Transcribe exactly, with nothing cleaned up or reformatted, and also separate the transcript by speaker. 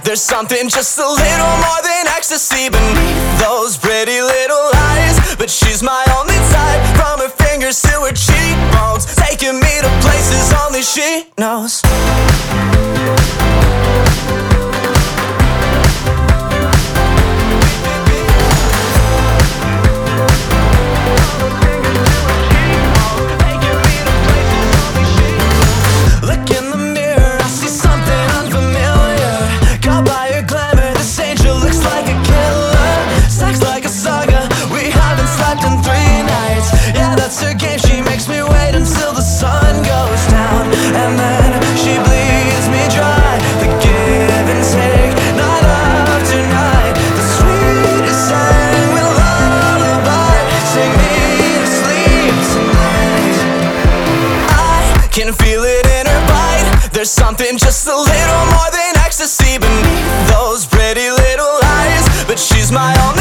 Speaker 1: There's something just a little more than ecstasy beneath those pretty little eyes. But she's my only type, from her fingers to her cheekbones, taking me to places only she knows. Can feel it in her bite. There's something just a little more than ecstasy beneath those pretty little eyes. But she's my own